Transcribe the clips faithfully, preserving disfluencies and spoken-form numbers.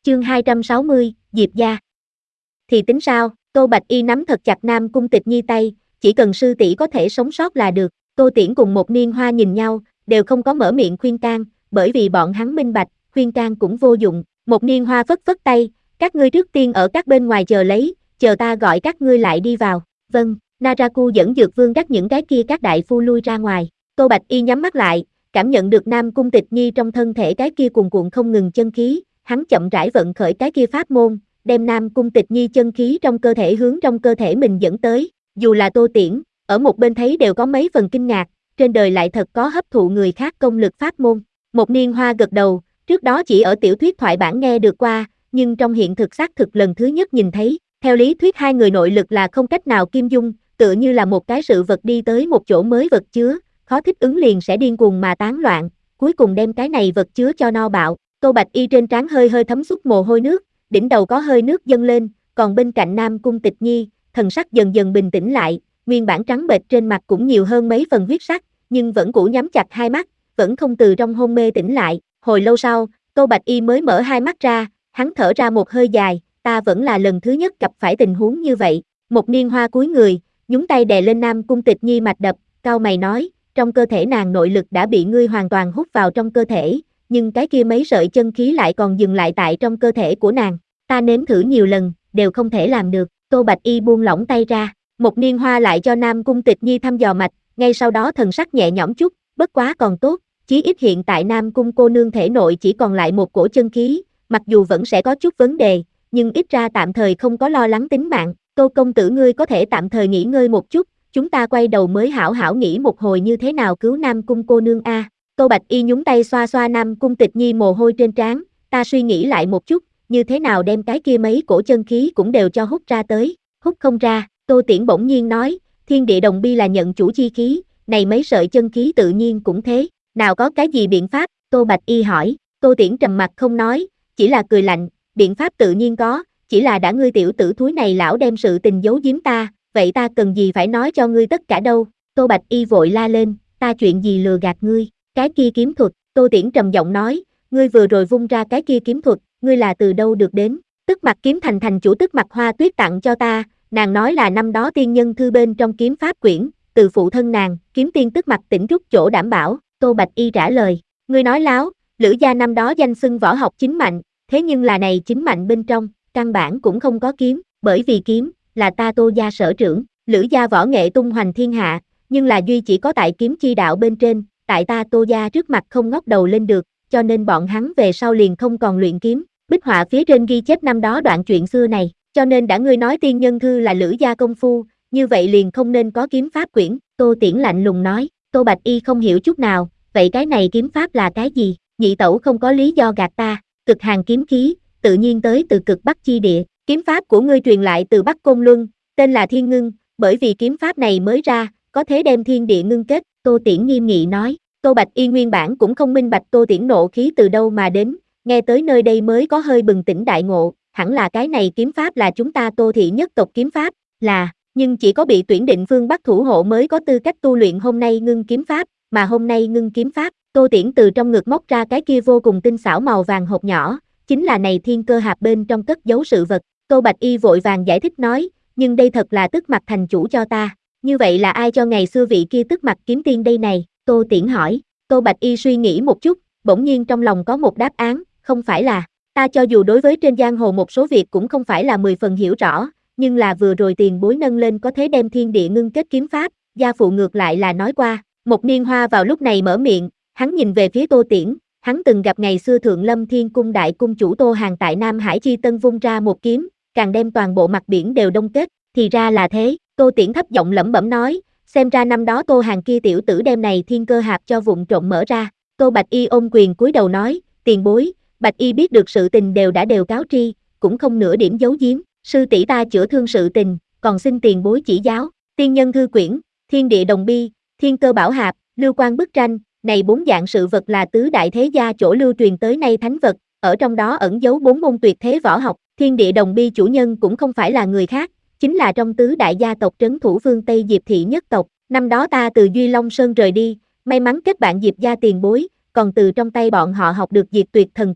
Chương hai trăm sáu mươi, Diệp gia. Thì tính sao? Tô Bạch Y nắm thật chặt Nam Cung Tịch Nhi tay, chỉ cần sư tỷ có thể sống sót là được. Tô Tiễn cùng Một Niên Hoa nhìn nhau, đều không có mở miệng khuyên can, bởi vì bọn hắn minh bạch, khuyên can cũng vô dụng. Một Niên Hoa phất phất tay, các ngươi trước tiên ở các bên ngoài chờ lấy, chờ ta gọi các ngươi lại đi vào. Vâng, Naraku dẫn Dược Vương đắc những cái kia các đại phu lui ra ngoài. Tô Bạch Y nhắm mắt lại, cảm nhận được Nam Cung Tịch Nhi trong thân thể cái kia cuồn cuộn không ngừng chân khí, hắn chậm rãi vận khởi cái kia pháp môn, đem Nam Cung Tịch Nhi chân khí trong cơ thể hướng trong cơ thể mình dẫn tới. Dù là Tô Tiễn, ở một bên thấy đều có mấy phần kinh ngạc, trên đời lại thật có hấp thụ người khác công lực pháp môn. Một Niên Hoa gật đầu, trước đó chỉ ở tiểu thuyết thoại bản nghe được qua, nhưng trong hiện thực xác thực lần thứ nhất nhìn thấy. Theo lý thuyết hai người nội lực là không cách nào kim dung, tựa như là một cái sự vật đi tới một chỗ mới vật chứa, khó thích ứng liền sẽ điên cuồng mà tán loạn, cuối cùng đem cái này vật chứa cho no bạo. Tô Bạch Y trên trán hơi hơi thấm xuất mồ hôi nước, đỉnh đầu có hơi nước dâng lên, còn bên cạnh Nam Cung Tịch Nhi, thần sắc dần dần bình tĩnh lại, nguyên bản trắng bệch trên mặt cũng nhiều hơn mấy phần huyết sắc, nhưng vẫn cũ nhắm chặt hai mắt, vẫn không từ trong hôn mê tỉnh lại. Hồi lâu sau, Tô Bạch Y mới mở hai mắt ra, hắn thở ra một hơi dài, ta vẫn là lần thứ nhất gặp phải tình huống như vậy. Một Niên Hoa cúi người, nhúng tay đè lên Nam Cung Tịch Nhi mạch đập, cau mày nói, trong cơ thể nàng nội lực đã bị ngươi hoàn toàn hút vào trong cơ thể, nhưng cái kia mấy sợi chân khí lại còn dừng lại tại trong cơ thể của nàng. Ta nếm thử nhiều lần, đều không thể làm được. Tô Bạch Y buông lỏng tay ra, Một Niên Hoa lại cho Nam Cung Tịch Nhi thăm dò mạch, ngay sau đó thần sắc nhẹ nhõm chút, bất quá còn tốt, chí ít hiện tại Nam Cung cô nương thể nội chỉ còn lại một cổ chân khí, mặc dù vẫn sẽ có chút vấn đề, nhưng ít ra tạm thời không có lo lắng tính mạng. Tô công tử ngươi có thể tạm thời nghỉ ngơi một chút, chúng ta quay đầu mới hảo hảo nghĩ một hồi như thế nào cứu Nam Cung cô nương a. À. Tô Bạch Y nhúng tay xoa xoa Nam Cung Tịch Nhi mồ hôi trên trán, ta suy nghĩ lại một chút, như thế nào đem cái kia mấy cổ chân khí cũng đều cho hút ra tới. Hút không ra, Tô Tiễn bỗng nhiên nói, thiên địa đồng bi là nhận chủ chi khí, này mấy sợi chân khí tự nhiên cũng thế, nào có cái gì biện pháp? Tô Bạch Y hỏi. Tô Tiễn trầm mặt không nói, chỉ là cười lạnh, biện pháp tự nhiên có, chỉ là đã ngươi tiểu tử thúi này lão đem sự tình giấu giếm ta, vậy ta cần gì phải nói cho ngươi tất cả đâu? Tô Bạch Y vội la lên, ta chuyện gì lừa gạt ngươi? Cái kia kiếm thuật. Tô Tiễn trầm giọng nói, ngươi vừa rồi vung ra cái kia kiếm thuật, ngươi là từ đâu được đến? Tức Mặc kiếm thành thành chủ Tức Mặc Hoa Tuyết tặng cho ta, nàng nói là năm đó tiên nhân thư bên trong kiếm pháp quyển, từ phụ thân nàng, kiếm tiên Tức Mặc tỉnh rút chỗ đảm bảo. Tô Bạch Y trả lời, ngươi nói láo, Lữ gia năm đó danh xưng võ học chính mạnh, thế nhưng là này chính mạnh bên trong, căn bản cũng không có kiếm, bởi vì kiếm là ta Tô gia sở trưởng. Lữ gia võ nghệ tung hoành thiên hạ, nhưng là duy chỉ có tại kiếm chi đạo bên trên, tại ta Tô gia trước mặt không ngóc đầu lên được, cho nên bọn hắn về sau liền không còn luyện kiếm. Bích họa phía trên ghi chép năm đó đoạn chuyện xưa này, cho nên đã ngươi nói tiên nhân thư là Lữ gia công phu, như vậy liền không nên có kiếm pháp quyển. Tô Tiễn lạnh lùng nói. Tô Bạch Y không hiểu chút nào, vậy cái này kiếm pháp là cái gì? Nhị tẩu không có lý do gạt ta, cực hàn kiếm khí, tự nhiên tới từ cực Bắc chi địa, kiếm pháp của ngươi truyền lại từ Bắc Côn Luân, tên là Thiên Ngưng, bởi vì kiếm pháp này mới ra, có thể đem thiên địa ngưng kết. Tô Tiễn nghiêm nghị nói. Tô Bạch Y nguyên bản cũng không minh bạch Tô Tiễn nộ khí từ đâu mà đến, nghe tới nơi đây mới có hơi bừng tỉnh đại ngộ, hẳn là cái này kiếm pháp là chúng ta Tô thị nhất tộc kiếm pháp, là, nhưng chỉ có bị tuyển định phương Bắc thủ hộ mới có tư cách tu luyện hôm nay ngưng kiếm pháp, mà hôm nay ngưng kiếm pháp. Tô Tiễn từ trong ngực móc ra cái kia vô cùng tinh xảo màu vàng hộp nhỏ, chính là này thiên cơ hạp bên trong cất giấu sự vật. Tô Bạch Y vội vàng giải thích nói, nhưng đây thật là Tức Mặc thành chủ cho ta, như vậy là ai cho ngày xưa vị kia Tức Mặc kiếm tiên đây này? Tô Tiễn hỏi. Tô Bạch Y suy nghĩ một chút, bỗng nhiên trong lòng có một đáp án, không phải là, ta cho dù đối với trên giang hồ một số việc cũng không phải là mười phần hiểu rõ, nhưng là vừa rồi tiền bối nâng lên có thể đem thiên địa ngưng kết kiếm pháp, gia phụ ngược lại là nói qua. Một Niên Hoa vào lúc này mở miệng, hắn nhìn về phía Tô Tiễn, hắn từng gặp ngày xưa Thượng Lâm Thiên Cung đại cung chủ Tô Hàn tại Nam Hải Chi Tân vung ra một kiếm, càng đem toàn bộ mặt biển đều đông kết, thì ra là thế. Tô Tiễn thấp giọng lẩm bẩm nói, xem ra năm đó Tô Hàn kia tiểu tử đem này thiên cơ hạp cho vụng trộm mở ra. Tô Bạch Y ôm quyền cúi đầu nói, tiền bối, Bạch Y biết được sự tình đều đã đều cáo tri, cũng không nửa điểm giấu giếm, sư tỷ ta chữa thương sự tình, còn xin tiền bối chỉ giáo. Tiên nhân thư quyển, thiên địa đồng bi, thiên cơ bảo hạp, lưu quan bức tranh, này bốn dạng sự vật là tứ đại thế gia chỗ lưu truyền tới nay thánh vật, ở trong đó ẩn giấu bốn môn tuyệt thế võ học. Thiên địa đồng bi chủ nhân cũng không phải là người khác, chính là trong tứ đại gia tộc trấn thủ phương Tây Diệp thị nhất tộc. Năm đó ta từ Duy Long Sơn rời đi, may mắn kết bạn Diệp gia tiền bối, còn từ trong tay bọn họ học được diệt tuyệt thần công.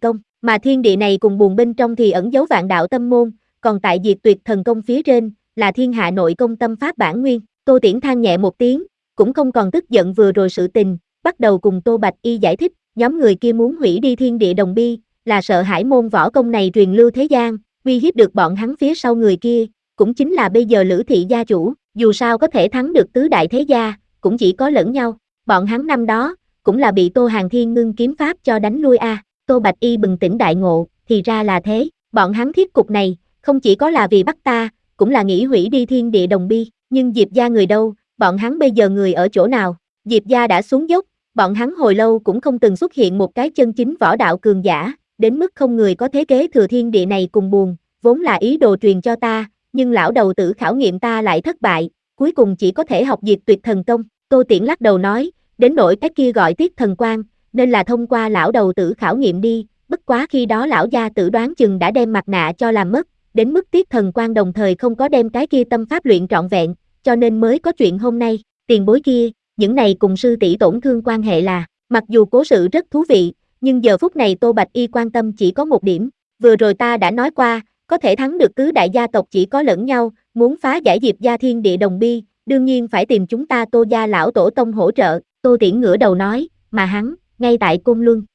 Mà thiên địa này cùng buồn bên trong thì ẩn giấu vạn đạo tâm môn, còn tại diệt tuyệt thần công phía trên, là thiên hạ nội công tâm pháp bản nguyên. Tô Tiễn than nhẹ một tiếng, cũng không còn tức giận vừa rồi sự tình, bắt đầu cùng Tô Bạch Y giải thích, nhóm người kia muốn hủy đi thiên địa đồng bi, là sợ hãi môn võ công này truyền lưu thế gian, uy hiếp được bọn hắn phía sau người kia, cũng chính là bây giờ Lữ thị gia chủ, dù sao có thể thắng được tứ đại thế gia, cũng chỉ có lẫn nhau, bọn hắn năm đó, cũng là bị Tô Hàn Thiên ngưng kiếm pháp cho đánh lui a. À. Tô Bạch Y bừng tỉnh đại ngộ, thì ra là thế, bọn hắn thiết cục này, không chỉ có là vì bắt ta, cũng là nghĩ hủy đi thiên địa đồng bi, nhưng Diệp gia người đâu, bọn hắn bây giờ người ở chỗ nào? Diệp gia đã xuống dốc, bọn hắn hồi lâu cũng không từng xuất hiện một cái chân chính võ đạo cường giả, đến mức không người có thế kế thừa thiên địa này cùng buồn, vốn là ý đồ truyền cho ta, nhưng lão đầu tử khảo nghiệm ta lại thất bại, cuối cùng chỉ có thể học diệt tuyệt thần công. Tô Tiễn lắc đầu nói, đến nỗi cái kia gọi tiết thần quan, nên là thông qua lão đầu tử khảo nghiệm đi, bất quá khi đó lão gia tử đoán chừng đã đem mặt nạ cho làm mất, đến mức tiết thần quan đồng thời không có đem cái kia tâm pháp luyện trọn vẹn, cho nên mới có chuyện hôm nay. Tiền bối kia, những này cùng sư tỷ tổn thương quan hệ là, mặc dù cố sự rất thú vị, nhưng giờ phút này Tô Bạch Y quan tâm chỉ có một điểm, vừa rồi ta đã nói qua, có thể thắng được tứ đại gia tộc chỉ có lẫn nhau, muốn phá giải Diệp gia thiên địa đồng bi, đương nhiên phải tìm chúng ta Tô gia lão tổ tông hỗ trợ. Tô Tiễn ngửa đầu nói, mà hắn, ngay tại Côn Luân,